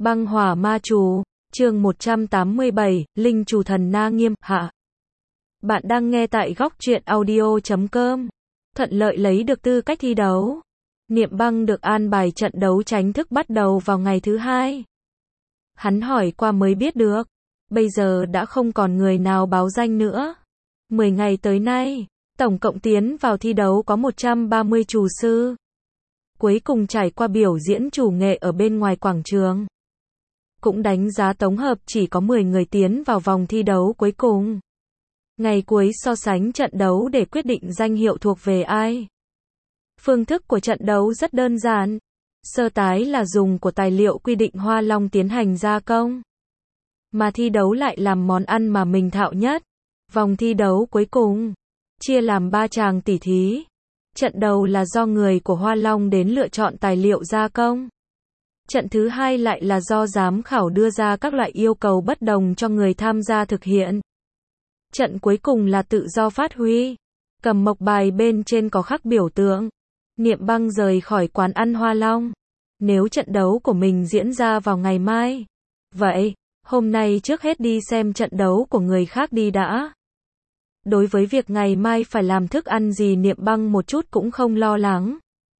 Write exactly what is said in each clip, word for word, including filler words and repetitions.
Băng hỏa ma chú, chương một trăm tám mươi bảy, Linh chủ thần Na Nghiêm, hạ. Bạn đang nghe tại góc truyện audio chấm com. Thuận lợi lấy được tư cách thi đấu. Niệm Băng được an bài trận đấu chính thức bắt đầu vào ngày thứ hai. Hắn hỏi qua mới biết được. Bây giờ đã không còn người nào báo danh nữa. mười ngày tới nay, tổng cộng tiến vào thi đấu có một trăm ba mươi chủ sư. Cuối cùng trải qua biểu diễn chủ nghệ ở bên ngoài quảng trường. Cũng đánh giá tổng hợp chỉ có mười người tiến vào vòng thi đấu cuối cùng. Ngày cuối so sánh trận đấu để quyết định danh hiệu thuộc về ai. Phương thức của trận đấu rất đơn giản. Sơ tái là dùng của tài liệu quy định Hoa Long tiến hành gia công. Mà thi đấu lại làm món ăn mà mình thạo nhất. Vòng thi đấu cuối cùng chia làm ba tràng tỉ thí. Trận đầu là do người của Hoa Long đến lựa chọn tài liệu gia công. Trận thứ hai lại là do giám khảo đưa ra các loại yêu cầu bất đồng cho người tham gia thực hiện. Trận cuối cùng là tự do phát huy. Cầm mộc bài bên trên có khắc biểu tượng. Niệm Băng rời khỏi quán ăn Hoa Long. Nếu trận đấu của mình diễn ra vào ngày mai. Vậy, hôm nay trước hết đi xem trận đấu của người khác đi đã. Đối với việc ngày mai phải làm thức ăn gì Niệm Băng một chút cũng không lo lắng.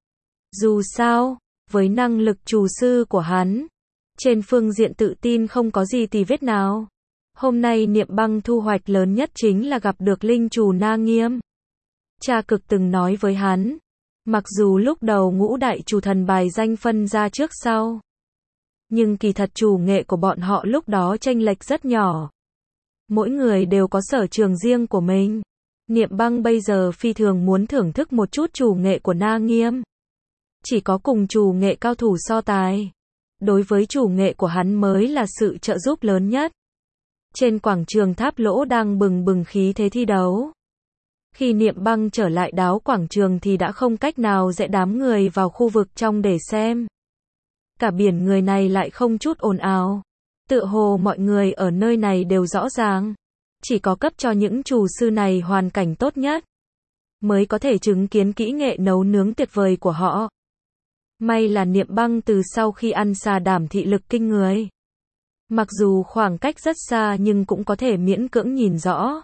Dù sao, với năng lực chủ sư của hắn, trên phương diện tự tin không có gì tì vết nào. Hôm nay Niệm Băng thu hoạch lớn nhất chính là gặp được linh chủ Na Nghiêm. Cha Cực từng nói với hắn, mặc dù lúc đầu ngũ đại chủ thần bài danh phân ra trước sau, nhưng kỳ thật chủ nghệ của bọn họ lúc đó chênh lệch rất nhỏ. Mỗi người đều có sở trường riêng của mình. Niệm Băng bây giờ phi thường muốn thưởng thức một chút chủ nghệ của Na Nghiêm. Chỉ có cùng chủ nghệ cao thủ so tài. Đối với chủ nghệ của hắn mới là sự trợ giúp lớn nhất. Trên quảng trường Tháp Lỗ đang bừng bừng khí thế thi đấu. Khi Niệm Băng trở lại đáo quảng trường thì đã không cách nào dễ đám người vào khu vực trong để xem. Cả biển người này lại không chút ồn ào. Tựa hồ mọi người ở nơi này đều rõ ràng. Chỉ có cấp cho những chủ sư này hoàn cảnh tốt nhất, mới có thể chứng kiến kỹ nghệ nấu nướng tuyệt vời của họ. May là Niệm Băng từ sau khi ăn xà đảm thị lực kinh người. Mặc dù khoảng cách rất xa nhưng cũng có thể miễn cưỡng nhìn rõ.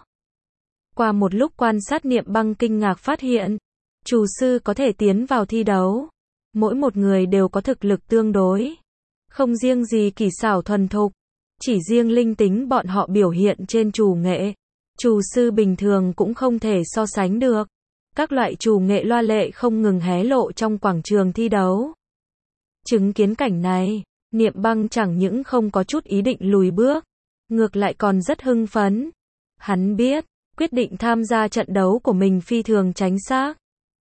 Qua một lúc quan sát Niệm Băng kinh ngạc phát hiện, chủ sư có thể tiến vào thi đấu. Mỗi một người đều có thực lực tương đối. Không riêng gì kỳ xảo thuần thục, chỉ riêng linh tính bọn họ biểu hiện trên chủ nghệ. Chủ sư bình thường cũng không thể so sánh được. Các loại chủ nghệ loa lệ không ngừng hé lộ trong quảng trường thi đấu. Chứng kiến cảnh này, Niệm Băng chẳng những không có chút ý định lùi bước, ngược lại còn rất hưng phấn. Hắn biết, quyết định tham gia trận đấu của mình phi thường chính xác.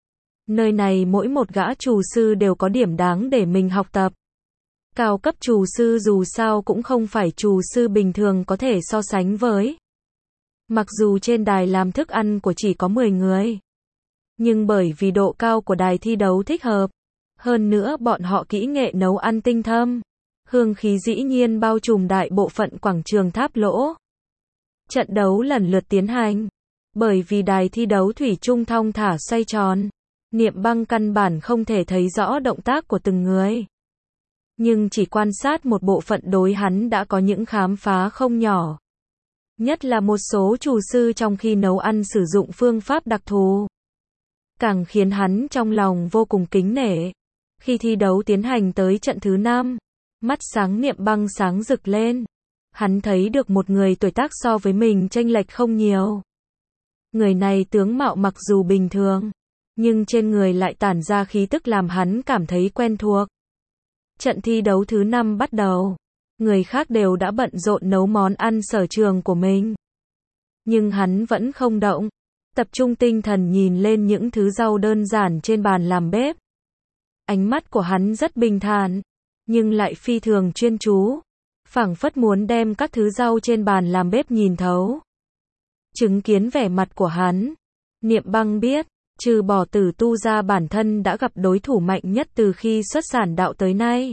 Nơi này mỗi một gã chủ sư đều có điểm đáng để mình học tập. Cao cấp chủ sư dù sao cũng không phải chủ sư bình thường có thể so sánh với. Mặc dù trên đài làm thức ăn của chỉ có mười người. Nhưng bởi vì độ cao của đài thi đấu thích hợp. Hơn nữa bọn họ kỹ nghệ nấu ăn tinh thâm. Hương khí dĩ nhiên bao trùm đại bộ phận quảng trường Tháp Lỗ. Trận đấu lần lượt tiến hành. Bởi vì đài thi đấu thủy chung thong thả xoay tròn. Niệm Băng căn bản không thể thấy rõ động tác của từng người. Nhưng chỉ quan sát một bộ phận đối hắn đã có những khám phá không nhỏ. Nhất là một số chủ sư trong khi nấu ăn sử dụng phương pháp đặc thù. Càng khiến hắn trong lòng vô cùng kính nể. Khi thi đấu tiến hành tới trận thứ năm, mắt sáng Niệm Băng sáng rực lên. Hắn thấy được một người tuổi tác so với mình chênh lệch không nhiều. Người này tướng mạo mặc dù bình thường, nhưng trên người lại tản ra khí tức làm hắn cảm thấy quen thuộc. Trận thi đấu thứ năm bắt đầu. Người khác đều đã bận rộn nấu món ăn sở trường của mình. Nhưng hắn vẫn không động. Tập trung tinh thần nhìn lên những thứ rau đơn giản trên bàn làm bếp. Ánh mắt của hắn rất bình thản, nhưng lại phi thường chuyên chú. Phảng phất muốn đem các thứ rau trên bàn làm bếp nhìn thấu. Chứng kiến vẻ mặt của hắn, Niệm Băng biết, trừ bỏ Tử Tu ra bản thân đã gặp đối thủ mạnh nhất từ khi xuất sản đạo tới nay.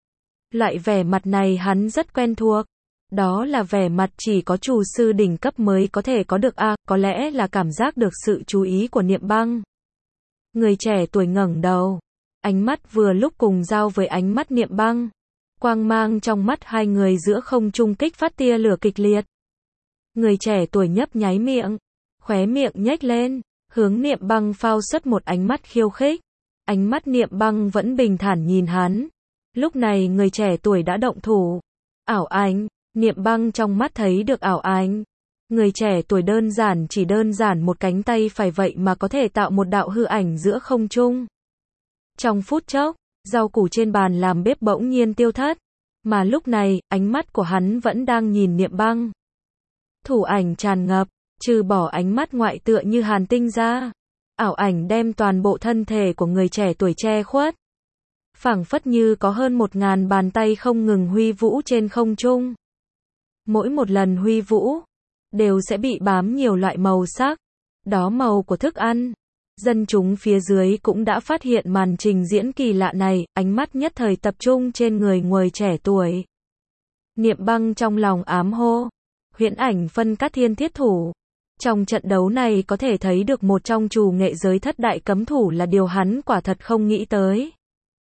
Loại vẻ mặt này hắn rất quen thuộc. Đó là vẻ mặt chỉ có chủ sư đỉnh cấp mới có thể có được a, à, có lẽ là cảm giác được sự chú ý của Niệm Băng. Người trẻ tuổi ngẩng đầu, ánh mắt vừa lúc cùng giao với ánh mắt Niệm Băng. Quang mang trong mắt hai người giữa không trung kích phát tia lửa kịch liệt. Người trẻ tuổi nhấp nháy miệng, khóe miệng nhếch lên, hướng Niệm Băng phao xuất một ánh mắt khiêu khích. Ánh mắt Niệm Băng vẫn bình thản nhìn hắn. Lúc này người trẻ tuổi đã động thủ. Ảo ảnh, Niệm Băng trong mắt thấy được ảo ảnh. Người trẻ tuổi đơn giản chỉ đơn giản một cánh tay phải vậy mà có thể tạo một đạo hư ảnh giữa không trung. Trong phút chốc, rau củ trên bàn làm bếp bỗng nhiên tiêu thất. Mà lúc này, ánh mắt của hắn vẫn đang nhìn Niệm Băng. Thủ ảnh tràn ngập, trừ bỏ ánh mắt ngoại tựa như hàn tinh ra. Ảo ảnh đem toàn bộ thân thể của người trẻ tuổi che khuất. Phảng phất như có hơn một ngàn bàn tay không ngừng huy vũ trên không trung. Mỗi một lần huy vũ, đều sẽ bị bám nhiều loại màu sắc. Đó màu của thức ăn. Dân chúng phía dưới cũng đã phát hiện màn trình diễn kỳ lạ này, ánh mắt nhất thời tập trung trên người người trẻ tuổi. Niệm Băng trong lòng ám hô. Huyễn ảnh phân cát thiên thiết thủ. Trong trận đấu này có thể thấy được một trong trù nghệ giới thất đại cấm thủ là điều hắn quả thật không nghĩ tới.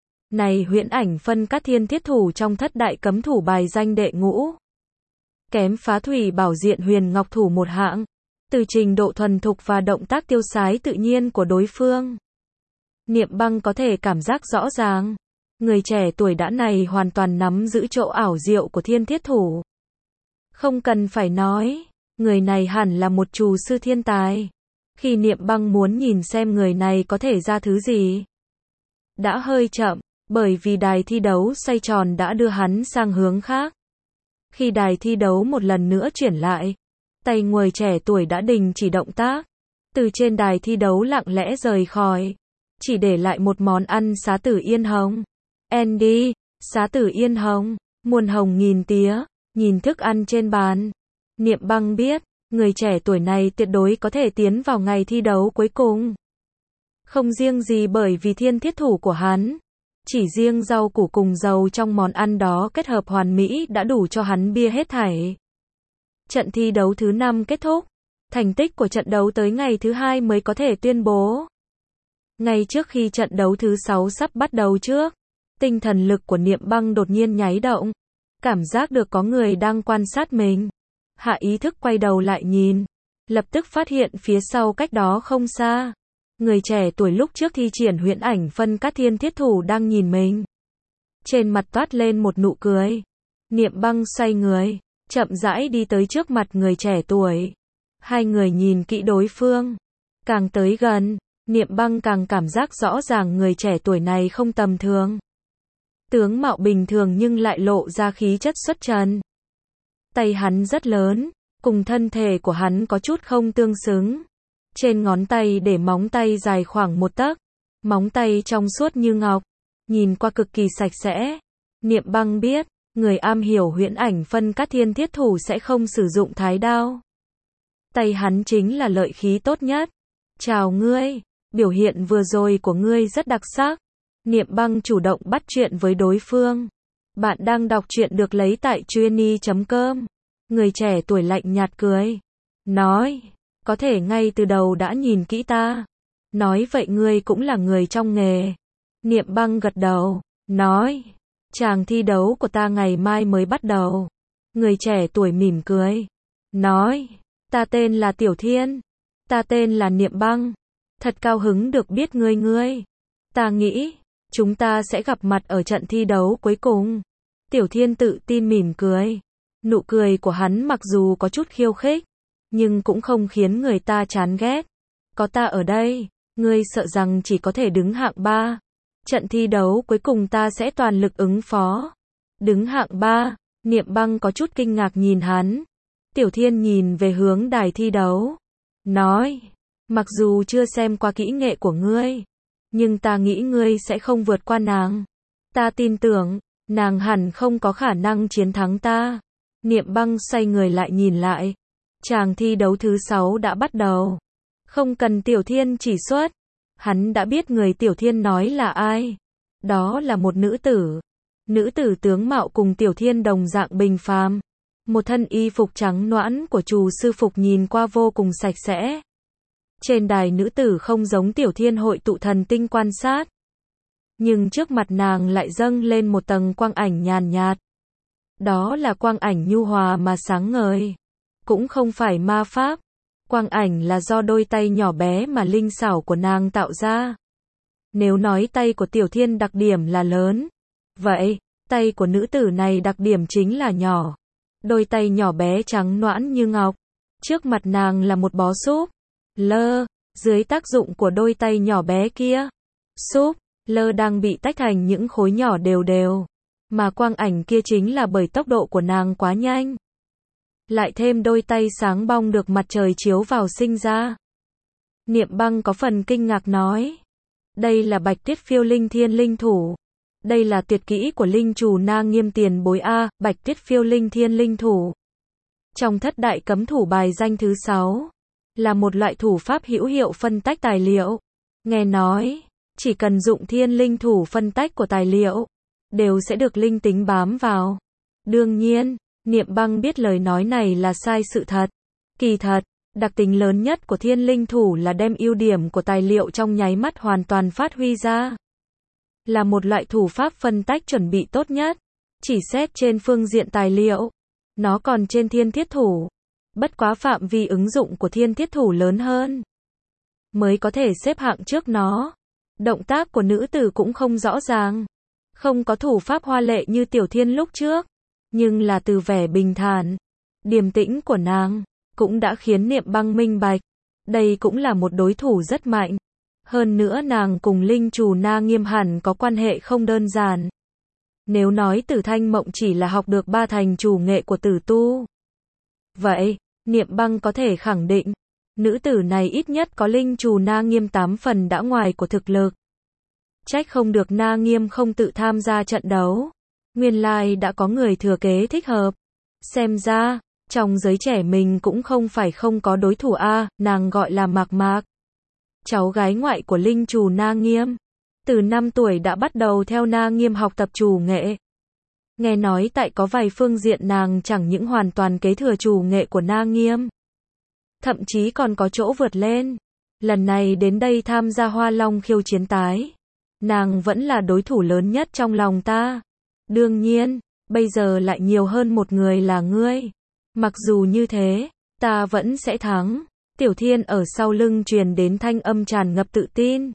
Này huyễn ảnh phân cát thiên thiết thủ trong thất đại cấm thủ bài danh đệ ngũ. Kém phá thủy bảo diện huyền ngọc thủ một hạng. Từ trình độ thuần thục và động tác tiêu sái tự nhiên của đối phương. Niệm Băng có thể cảm giác rõ ràng. Người trẻ tuổi đã này hoàn toàn nắm giữ chỗ ảo diệu của thiên thiết thủ. Không cần phải nói, người này hẳn là một trù sư thiên tài. Khi Niệm Băng muốn nhìn xem người này có thể ra thứ gì. Đã hơi chậm, bởi vì đài thi đấu xoay tròn đã đưa hắn sang hướng khác. Khi đài thi đấu một lần nữa chuyển lại, tay người trẻ tuổi đã đình chỉ động tác. Từ trên đài thi đấu lặng lẽ rời khỏi. Chỉ để lại một món ăn xá tử yên hồng. Andy, xá tử yên hồng, muôn hồng nghìn tía, nhìn thức ăn trên bàn. Niệm Băng biết, người trẻ tuổi này tuyệt đối có thể tiến vào ngày thi đấu cuối cùng. Không riêng gì bởi vì thiên thiết thủ của hắn. Chỉ riêng rau củ cùng dầu trong món ăn đó kết hợp hoàn mỹ đã đủ cho hắn bia hết thảy. Trận thi đấu thứ năm kết thúc. Thành tích của trận đấu tới ngày thứ hai mới có thể tuyên bố. Ngay trước khi trận đấu thứ sáu sắp bắt đầu trước, tinh thần lực của Niệm Băng đột nhiên nháy động. Cảm giác được có người đang quan sát mình. Hạ ý thức quay đầu lại nhìn. Lập tức phát hiện phía sau cách đó không xa. Người trẻ tuổi lúc trước thi triển huyễn ảnh phân cát thiên thiết thủ đang nhìn mình. Trên mặt toát lên một nụ cười. Niệm Băng xoay người, chậm rãi đi tới trước mặt người trẻ tuổi. Hai người nhìn kỹ đối phương. Càng tới gần, Niệm Băng càng cảm giác rõ ràng người trẻ tuổi này không tầm thường. Tướng mạo bình thường nhưng lại lộ ra khí chất xuất trần. Tay hắn rất lớn, cùng thân thể của hắn có chút không tương xứng. Trên ngón tay để móng tay dài khoảng một tấc. Móng tay trong suốt như ngọc. Nhìn qua cực kỳ sạch sẽ. Niệm Băng biết, người am hiểu huyễn ảnh phân cát thiên thiết thủ sẽ không sử dụng thái đao. Tay hắn chính là lợi khí tốt nhất. Chào ngươi, biểu hiện vừa rồi của ngươi rất đặc sắc. Niệm Băng chủ động bắt chuyện với đối phương. Bạn đang đọc truyện được lấy tại truyenee chấm com. Người trẻ tuổi lạnh nhạt cười. Nói, có thể ngay từ đầu đã nhìn kỹ ta. Nói vậy ngươi cũng là người trong nghề. Niệm Băng gật đầu. Nói, chàng thi đấu của ta ngày mai mới bắt đầu. Người trẻ tuổi mỉm cười. Nói, ta tên là Tiểu Thiên. Ta tên là Niệm Băng. Thật cao hứng được biết ngươi ngươi. Ta nghĩ, chúng ta sẽ gặp mặt ở trận thi đấu cuối cùng. Tiểu Thiên tự tin mỉm cười. Nụ cười của hắn mặc dù có chút khiêu khích, nhưng cũng không khiến người ta chán ghét. Có ta ở đây, ngươi sợ rằng chỉ có thể đứng hạng ba. Trận thi đấu cuối cùng ta sẽ toàn lực ứng phó. Đứng hạng ba, Niệm Băng có chút kinh ngạc nhìn hắn. Tiểu Thiên nhìn về hướng đài thi đấu. Nói, mặc dù chưa xem qua kỹ nghệ của ngươi, nhưng ta nghĩ ngươi sẽ không vượt qua nàng. Ta tin tưởng, nàng hẳn không có khả năng chiến thắng ta. Niệm Băng xoay người lại nhìn lại. Chàng thi đấu thứ sáu đã bắt đầu. Không cần Tiểu Thiên chỉ xuất. Hắn đã biết người Tiểu Thiên nói là ai. Đó là một nữ tử. Nữ tử tướng mạo cùng Tiểu Thiên đồng dạng bình phàm. Một thân y phục trắng nõn của trù sư phục nhìn qua vô cùng sạch sẽ. Trên đài nữ tử không giống Tiểu Thiên hội tụ thần tinh quan sát. nhưng trước mặt nàng lại dâng lên một tầng quang ảnh nhàn nhạt. Đó là quang ảnh nhu hòa mà sáng ngời. Cũng không phải ma pháp. Quang ảnh là do đôi tay nhỏ bé mà linh xảo của nàng tạo ra. Nếu nói tay của Tiểu Thiên đặc điểm là lớn, vậy, tay của nữ tử này đặc điểm chính là nhỏ. Đôi tay nhỏ bé trắng nõn như ngọc. Trước mặt nàng là một bó súp lơ, dưới tác dụng của đôi tay nhỏ bé kia, súp lơ đang bị tách thành những khối nhỏ đều đều. Mà quang ảnh kia chính là bởi tốc độ của nàng quá nhanh. Lại thêm đôi tay sáng bong được mặt trời chiếu vào sinh ra. Niệm Băng có phần kinh ngạc nói. Đây là Bạch Tuyết Phiêu Linh Thiên Linh Thủ. Đây là tuyệt kỹ của Linh Chủ Na Nghiêm tiền bối A, Bạch Tuyết Phiêu Linh Thiên Linh Thủ. Trong thất đại cấm thủ bài danh thứ sáu, là một loại thủ pháp hữu hiệu phân tách tài liệu. Nghe nói, chỉ cần dụng thiên linh thủ phân tách của tài liệu, đều sẽ được linh tính bám vào. Đương nhiên, Niệm Băng biết lời nói này là sai sự thật. Kỳ thật, đặc tính lớn nhất của thiên linh thủ là đem ưu điểm của tài liệu trong nháy mắt hoàn toàn phát huy ra. Là một loại thủ pháp phân tách chuẩn bị tốt nhất. Chỉ xét trên phương diện tài liệu, nó còn trên thiên thiết thủ. Bất quá phạm vi ứng dụng của thiên thiết thủ lớn hơn, mới có thể xếp hạng trước nó. Động tác của nữ tử cũng không rõ ràng. Không có thủ pháp hoa lệ như Tiểu Thiên lúc trước. Nhưng là từ vẻ bình thản, điềm tĩnh của nàng, cũng đã khiến Niệm Băng minh bạch. Đây cũng là một đối thủ rất mạnh. Hơn nữa nàng cùng Linh Chủ Na Nghiêm hẳn có quan hệ không đơn giản. Nếu nói Tử Thanh Mộng chỉ là học được ba thành chủ nghệ của tử tu, vậy, Niệm Băng có thể khẳng định, nữ tử này ít nhất có Linh Chủ Na Nghiêm tám phần đã ngoài của thực lực. Trách không được Na Nghiêm không tự tham gia trận đấu. Nguyên lai đã có người thừa kế thích hợp. Xem ra, trong giới trẻ mình cũng không phải không có đối thủ A, nàng gọi là Mạc Mạc. Cháu gái ngoại của Linh Chủ Na Nghiêm. Từ năm tuổi đã bắt đầu theo Na Nghiêm học tập chủ nghệ. Nghe nói tại có vài phương diện nàng chẳng những hoàn toàn kế thừa chủ nghệ của Na Nghiêm, thậm chí còn có chỗ vượt lên. Lần này đến đây tham gia Hoa Long khiêu chiến tái, nàng vẫn là đối thủ lớn nhất trong lòng ta. Đương nhiên, bây giờ lại nhiều hơn một người là ngươi. Mặc dù như thế, ta vẫn sẽ thắng. Tiểu Thiên ở sau lưng truyền đến thanh âm tràn ngập tự tin.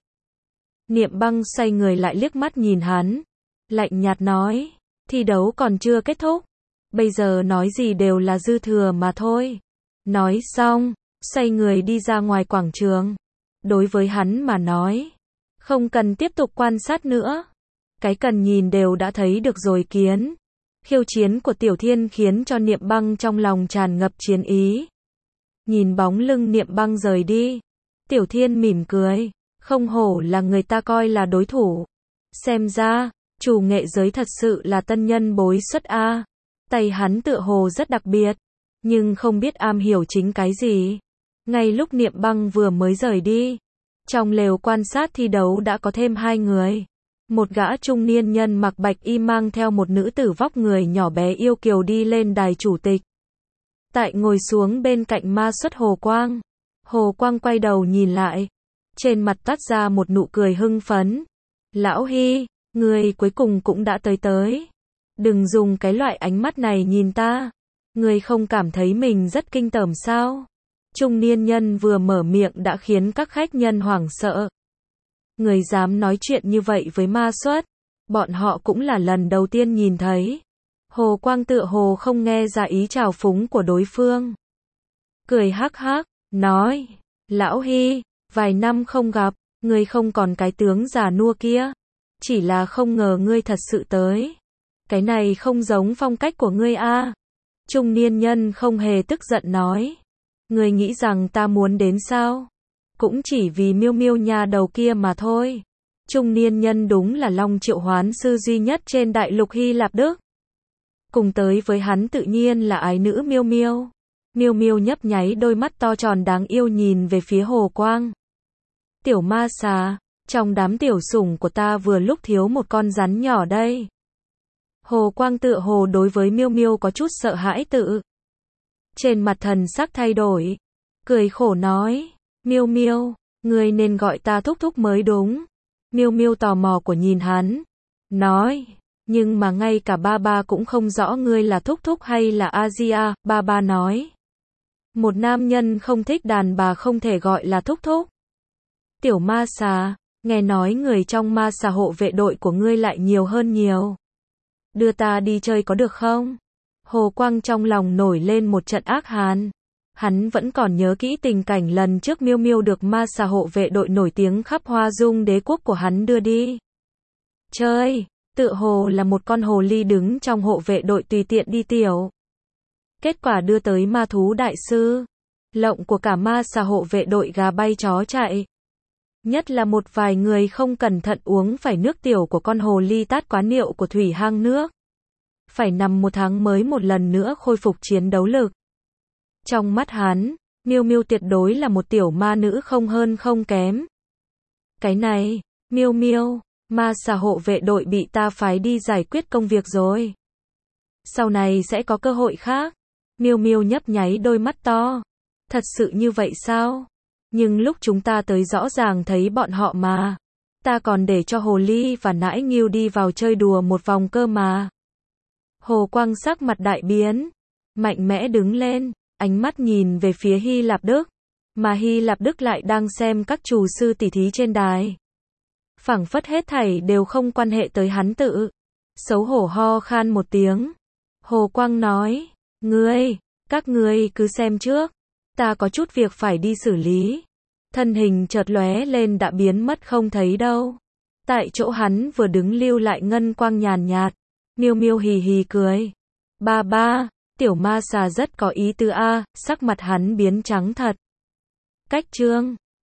Niệm Băng xoay người lại liếc mắt nhìn hắn, lạnh nhạt nói, thi đấu còn chưa kết thúc, bây giờ nói gì đều là dư thừa mà thôi. Nói xong, xoay người đi ra ngoài quảng trường. Đối với hắn mà nói, không cần tiếp tục quan sát nữa. Cái cần nhìn đều đã thấy được rồi kiến. Khiêu chiến của Tiểu Thiên khiến cho Niệm Băng trong lòng tràn ngập chiến ý. Nhìn bóng lưng Niệm Băng rời đi, Tiểu Thiên mỉm cười, không hổ là người ta coi là đối thủ. Xem ra, chủ nghệ giới thật sự là tân nhân bối xuất A. Tay hắn tựa hồ rất đặc biệt, nhưng không biết am hiểu chính cái gì. Ngay lúc Niệm Băng vừa mới rời đi, trong lều quan sát thi đấu đã có thêm hai người. Một gã trung niên nhân mặc bạch y mang theo một nữ tử vóc người nhỏ bé yêu kiều đi lên đài chủ tịch. Tại ngồi xuống bên cạnh ma xuất Hồ Quang. Hồ Quang quay đầu nhìn lại, trên mặt toát ra một nụ cười hưng phấn. Lão Hy, người cuối cùng cũng đã tới tới. Đừng dùng cái loại ánh mắt này nhìn ta. Người không cảm thấy mình rất kinh tởm sao? Trung niên nhân vừa mở miệng đã khiến các khách nhân hoảng sợ. Người dám nói chuyện như vậy với ma xuất, bọn họ cũng là lần đầu tiên nhìn thấy. Hồ Quang tựa hồ không nghe ra ý trào phúng của đối phương. Cười hắc hắc, nói, Lão Hy, vài năm không gặp, ngươi không còn cái tướng già nua kia. Chỉ là không ngờ ngươi thật sự tới. Cái này không giống phong cách của ngươi a. Trung niên nhân không hề tức giận nói. Ngươi nghĩ rằng ta muốn đến sao? Cũng chỉ vì Miêu Miêu nhà đầu kia mà thôi. Trung niên nhân đúng là Long Triệu Hoán sư duy nhất trên đại lục Hy Lạp Đức. Cùng tới với hắn tự nhiên là ái nữ Miêu Miêu. Miêu Miêu nhấp nháy đôi mắt to tròn đáng yêu nhìn về phía Hồ Quang. Tiểu ma xà, trong đám tiểu sủng của ta vừa lúc thiếu một con rắn nhỏ đây. Hồ Quang tựa hồ đối với Miêu Miêu có chút sợ hãi tự. Trên mặt thần sắc thay đổi, cười khổ nói, Miêu Miêu, ngươi nên gọi ta thúc thúc mới đúng. Miêu Miêu tò mò của nhìn hắn, nói, nhưng mà ngay cả ba ba cũng không rõ ngươi là thúc thúc hay là Asia, ba ba nói. Một nam nhân không thích đàn bà không thể gọi là thúc thúc. Tiểu ma xà, nghe nói người trong ma xà hộ vệ đội của ngươi lại nhiều hơn nhiều. Đưa ta đi chơi có được không? Hồ Quang trong lòng nổi lên một trận ác hàn. Hắn vẫn còn nhớ kỹ tình cảnh lần trước Miêu Miêu được ma xà hộ vệ đội nổi tiếng khắp Hoa Dung đế quốc của hắn đưa đi. Chơi, tự hồ là một con hồ ly đứng trong hộ vệ đội tùy tiện đi tiểu. Kết quả đưa tới ma thú đại sư. Lộng của cả ma xà hộ vệ đội gà bay chó chạy. Nhất là một vài người không cẩn thận uống phải nước tiểu của con hồ ly tát quá niệu của thủy hang nước. Phải nằm một tháng mới một lần nữa khôi phục chiến đấu lực. Trong mắt hắn, Miêu Miêu tuyệt đối là một tiểu ma nữ không hơn không kém. Cái này, Miêu Miêu, ma xà hộ vệ đội bị ta phái đi giải quyết công việc rồi. Sau này sẽ có cơ hội khác. Miêu Miêu nhấp nháy đôi mắt to. Thật sự như vậy sao? Nhưng lúc chúng ta tới rõ ràng thấy bọn họ mà. Ta còn để cho hồ ly và nãi nghiêu đi vào chơi đùa một vòng cơ mà. Hồ Quang sắc mặt đại biến. Mạnh mẽ đứng lên. Ánh mắt nhìn về phía Hy Lạp Đức. Mà Hy Lạp Đức lại đang xem các trù sư tỉ thí trên đài. Phảng phất hết thảy đều không quan hệ tới hắn tự. Xấu hổ ho khan một tiếng. Hồ Quang nói. Ngươi, các ngươi cứ xem trước. Ta có chút việc phải đi xử lý. Thân hình chợt lóe lên đã biến mất không thấy đâu. Tại chỗ hắn vừa đứng lưu lại ngân quang nhàn nhạt. Miêu Miêu hì hì cười. Ba ba, tiểu ma xà rất có ý tứ a, sắc mặt hắn biến trắng thật. Cách chương